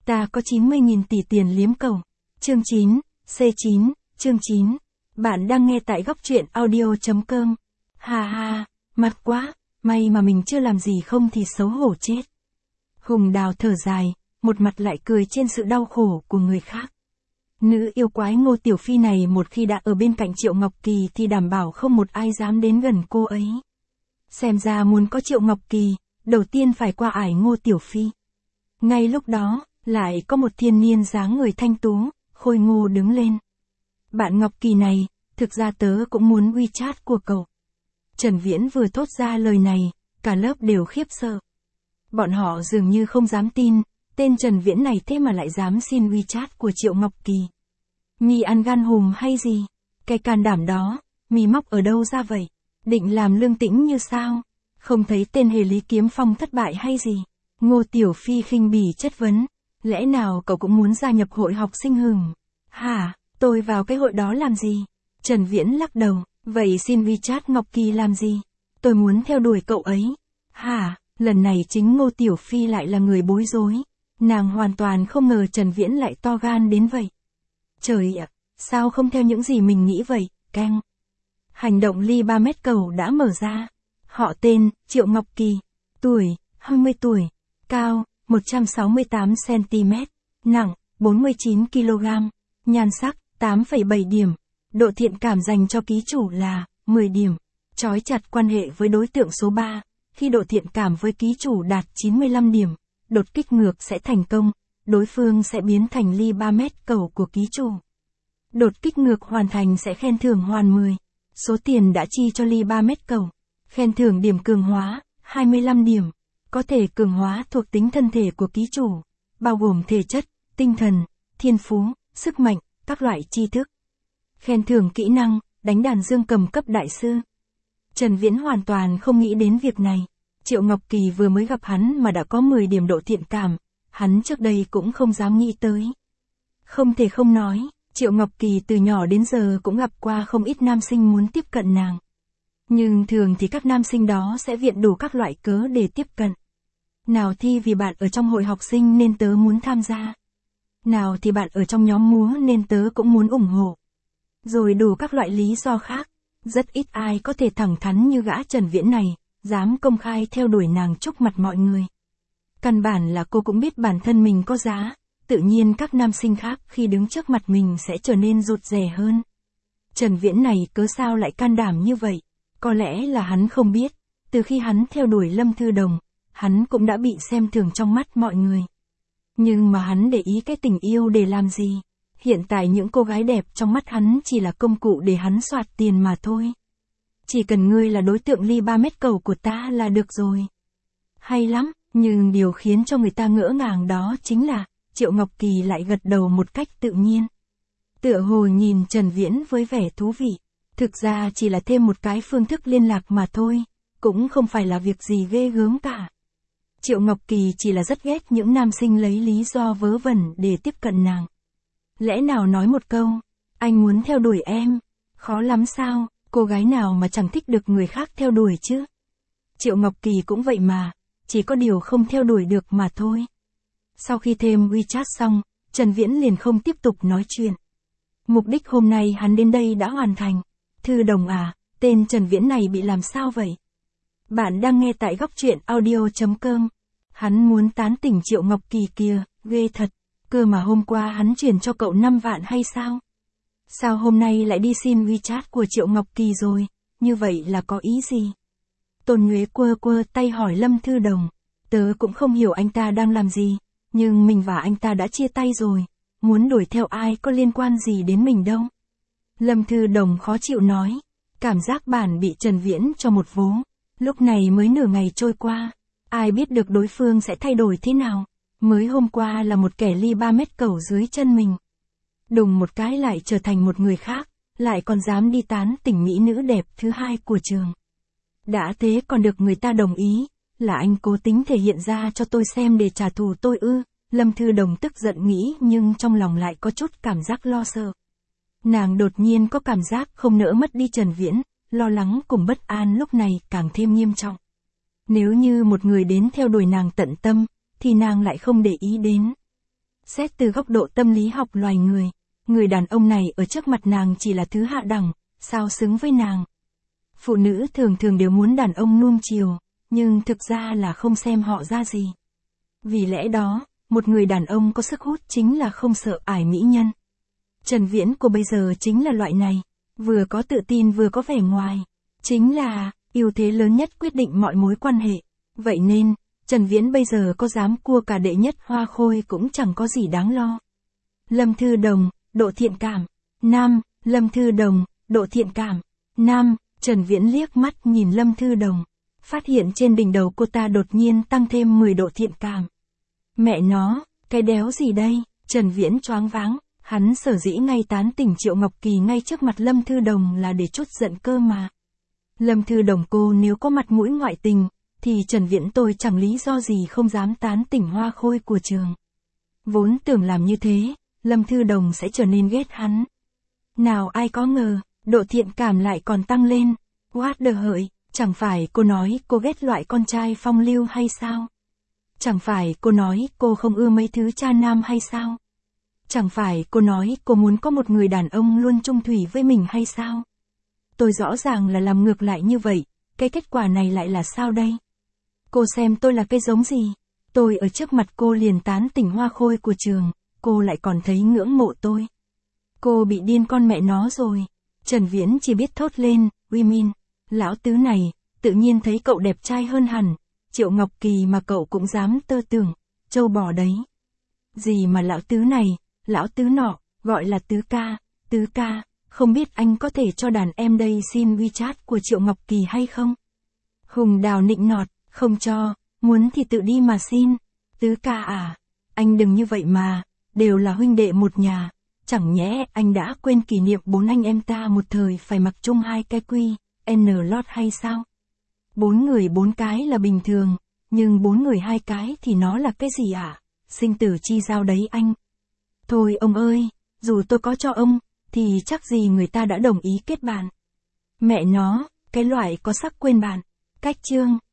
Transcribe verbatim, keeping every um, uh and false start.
Ta có chín mươi nghìn tỷ tiền liếm cầu. Chương chín, C chín, chương chín. Bạn đang nghe tại góc truyện audio.com. Ha ha, mặt quá, may mà mình chưa làm gì không thì xấu hổ chết. Hùng Đào thở dài, một mặt lại cười trên sự đau khổ của người khác. Nữ yêu quái Ngô Tiểu Phi này một khi đã ở bên cạnh Triệu Ngọc Kỳ thì đảm bảo không một ai dám đến gần cô ấy. Xem ra muốn có Triệu Ngọc Kỳ, đầu tiên phải qua ải Ngô Tiểu Phi. Ngay lúc đó, lại có một thiên niên dáng người thanh tú, khôi ngô đứng lên. Bạn Ngọc Kỳ này, thực ra tớ cũng muốn WeChat của cậu. Trần Viễn vừa thốt ra lời này, cả lớp đều khiếp sợ. Bọn họ dường như không dám tin, tên Trần Viễn này thế mà lại dám xin WeChat của Triệu Ngọc Kỳ. Mi ăn gan hùm hay gì? Cái can đảm đó, mi móc ở đâu ra vậy? Định làm Lương Tĩnh như sao? Không thấy tên Hề Lý Kiếm Phong thất bại hay gì? Ngô Tiểu Phi khinh bỉ chất vấn. Lẽ nào cậu cũng muốn gia nhập hội học sinh hừm? Hả, tôi vào cái hội đó làm gì? Trần Viễn lắc đầu, vậy xin WeChat Ngọc Kỳ làm gì? Tôi muốn theo đuổi cậu ấy. Hả, lần này chính Ngô Tiểu Phi lại là người bối rối. Nàng hoàn toàn không ngờ Trần Viễn lại to gan đến vậy. Trời ạ, sao không theo những gì mình nghĩ vậy, canh. Hành động ly ba mét cầu đã mở ra. Họ tên, Triệu Ngọc Kỳ. Tuổi, hai mươi tuổi. Cao, một trăm sáu mươi tám xăng-ti-mét. Nặng, bốn mươi chín ki lô gam. Nhan sắc, tám phẩy bảy điểm. Độ thiện cảm dành cho ký chủ là mười điểm. Trói chặt quan hệ với đối tượng số ba. Khi độ thiện cảm với ký chủ đạt chín mươi lăm điểm, đột kích ngược sẽ thành công, đối phương sẽ biến thành ly ba mét cầu của ký chủ. Đột kích ngược hoàn thành sẽ khen thưởng hoàn mười. Số tiền đã chi cho ly ba mét cầu. Khen thưởng điểm cường hóa, hai mươi lăm điểm. Có thể cường hóa thuộc tính thân thể của ký chủ, bao gồm thể chất, tinh thần, thiên phú, sức mạnh, các loại tri thức. Khen thưởng kỹ năng, đánh đàn dương cầm cấp đại sư. Trần Viễn hoàn toàn không nghĩ đến việc này. Triệu Ngọc Kỳ vừa mới gặp hắn mà đã có mười điểm độ thiện cảm, hắn trước đây cũng không dám nghĩ tới. Không thể không nói, Triệu Ngọc Kỳ từ nhỏ đến giờ cũng gặp qua không ít nam sinh muốn tiếp cận nàng. Nhưng thường thì các nam sinh đó sẽ viện đủ các loại cớ để tiếp cận. Nào thì vì bạn ở trong hội học sinh nên tớ muốn tham gia. Nào thì bạn ở trong nhóm múa nên tớ cũng muốn ủng hộ. Rồi đủ các loại lý do khác. Rất ít ai có thể thẳng thắn như gã Trần Viễn này, dám công khai theo đuổi nàng trước mặt mọi người. Căn bản là cô cũng biết bản thân mình có giá, tự nhiên các nam sinh khác khi đứng trước mặt mình sẽ trở nên rụt rè hơn. Trần Viễn này cớ sao lại can đảm như vậy? Có lẽ là hắn không biết, từ khi hắn theo đuổi Lâm Thư Đồng, hắn cũng đã bị xem thường trong mắt mọi người. Nhưng mà hắn để ý cái tình yêu để làm gì? Hiện tại những cô gái đẹp trong mắt hắn chỉ là công cụ để hắn soạt tiền mà thôi. Chỉ cần ngươi là đối tượng ly ba mét cầu của ta là được rồi. Hay lắm, nhưng điều khiến cho người ta ngỡ ngàng đó chính là, Triệu Ngọc Kỳ lại gật đầu một cách tự nhiên. Tựa hồ nhìn Trần Viễn với vẻ thú vị. Thực ra chỉ là thêm một cái phương thức liên lạc mà thôi, cũng không phải là việc gì ghê gớm cả. Triệu Ngọc Kỳ chỉ là rất ghét những nam sinh lấy lý do vớ vẩn để tiếp cận nàng. Lẽ nào nói một câu, anh muốn theo đuổi em, khó lắm sao, cô gái nào mà chẳng thích được người khác theo đuổi chứ. Triệu Ngọc Kỳ cũng vậy mà, chỉ có điều không theo đuổi được mà thôi. Sau khi thêm WeChat xong, Trần Viễn liền không tiếp tục nói chuyện. Mục đích hôm nay hắn đến đây đã hoàn thành. Thư Đồng à, tên Trần Viễn này bị làm sao vậy? Bạn đang nghe tại góc truyện audio.com. Hắn muốn tán tỉnh Triệu Ngọc Kỳ kia, ghê thật. Cơ mà hôm qua hắn chuyển cho cậu năm vạn hay sao? Sao hôm nay lại đi xin WeChat của Triệu Ngọc Kỳ rồi? Như vậy là có ý gì? Tôn Nhuế quơ quơ tay hỏi Lâm Thư Đồng. Tớ cũng không hiểu anh ta đang làm gì, nhưng mình và anh ta đã chia tay rồi. Muốn đuổi theo ai có liên quan gì đến mình đâu. Lâm Thư Đồng khó chịu nói. Cảm giác bản bị Trần Viễn cho một vố. Lúc này mới nửa ngày trôi qua. Ai biết được đối phương sẽ thay đổi thế nào. Mới hôm qua là một kẻ ly ba mét cầu dưới chân mình. Đùng một cái lại trở thành một người khác. Lại còn dám đi tán tỉnh mỹ nữ đẹp thứ hai của trường. Đã thế còn được người ta đồng ý. Là anh cố tính thể hiện ra cho tôi xem để trả thù tôi ư. Lâm Thư Đồng tức giận nghĩ nhưng trong lòng lại có chút cảm giác lo sợ. Nàng đột nhiên có cảm giác không nỡ mất đi Trần Viễn, lo lắng cùng bất an lúc này càng thêm nghiêm trọng. Nếu như một người đến theo đuổi nàng tận tâm, thì nàng lại không để ý đến. Xét từ góc độ tâm lý học loài người, người đàn ông này ở trước mặt nàng chỉ là thứ hạ đẳng, sao xứng với nàng. Phụ nữ thường thường đều muốn đàn ông nuông chiều, nhưng thực ra là không xem họ ra gì. Vì lẽ đó, một người đàn ông có sức hút chính là không sợ ải mỹ nhân. Trần Viễn của bây giờ chính là loại này, vừa có tự tin vừa có vẻ ngoài. Chính là, ưu thế lớn nhất quyết định mọi mối quan hệ. Vậy nên, Trần Viễn bây giờ có dám cua cả đệ nhất hoa khôi cũng chẳng có gì đáng lo. Lâm Thư Đồng, độ thiện cảm. Nam, Lâm Thư Đồng, độ thiện cảm. Nam, Trần Viễn liếc mắt nhìn Lâm Thư Đồng. Phát hiện trên đỉnh đầu cô ta đột nhiên tăng thêm mười độ thiện cảm. Mẹ nó, cái đéo gì đây? Trần Viễn choáng váng. Hắn sở dĩ ngay tán tỉnh Triệu Ngọc Kỳ ngay trước mặt Lâm Thư Đồng là để trút giận cơ mà. Lâm Thư Đồng cô nếu có mặt mũi ngoại tình, thì Trần Viễn tôi chẳng lý do gì không dám tán tỉnh hoa khôi của trường. Vốn tưởng làm như thế, Lâm Thư Đồng sẽ trở nên ghét hắn. Nào ai có ngờ, độ thiện cảm lại còn tăng lên. What the hợi, chẳng phải cô nói cô ghét loại con trai phong lưu hay sao? Chẳng phải cô nói cô không ưa mấy thứ cha nam hay sao? Chẳng phải cô nói cô muốn có một người đàn ông luôn chung thủy với mình hay sao? Tôi rõ ràng là làm ngược lại như vậy, cái kết quả này lại là sao đây? Cô xem tôi là cái giống gì? Tôi ở trước mặt cô liền tán tỉnh hoa khôi của trường, cô lại còn thấy ngưỡng mộ tôi. Cô bị điên con mẹ nó rồi. Trần Viễn chỉ biết thốt lên, uy min, lão tứ này, tự nhiên thấy cậu đẹp trai hơn hẳn. Triệu Ngọc Kỳ mà cậu cũng dám tơ tưởng, trâu bò đấy. Gì mà lão tứ này, lão tứ nọ, gọi là tứ ca, tứ ca, không biết anh có thể cho đàn em đây xin WeChat của Triệu Ngọc Kỳ hay không? Hùng Đào nịnh nọt, không cho, muốn thì tự đi mà xin. Tứ ca à, anh đừng như vậy mà, đều là huynh đệ một nhà, chẳng nhẽ anh đã quên kỷ niệm bốn anh em ta một thời phải mặc chung hai cái quy, N lót hay sao? Bốn người bốn cái là bình thường, nhưng bốn người hai cái thì nó là cái gì ạ? À? Sinh tử chi giao đấy anh. Thôi ông ơi, dù tôi có cho ông, thì chắc gì người ta đã đồng ý kết bạn. Mẹ nó, cái loại có sắc quên bạn. Cách chương.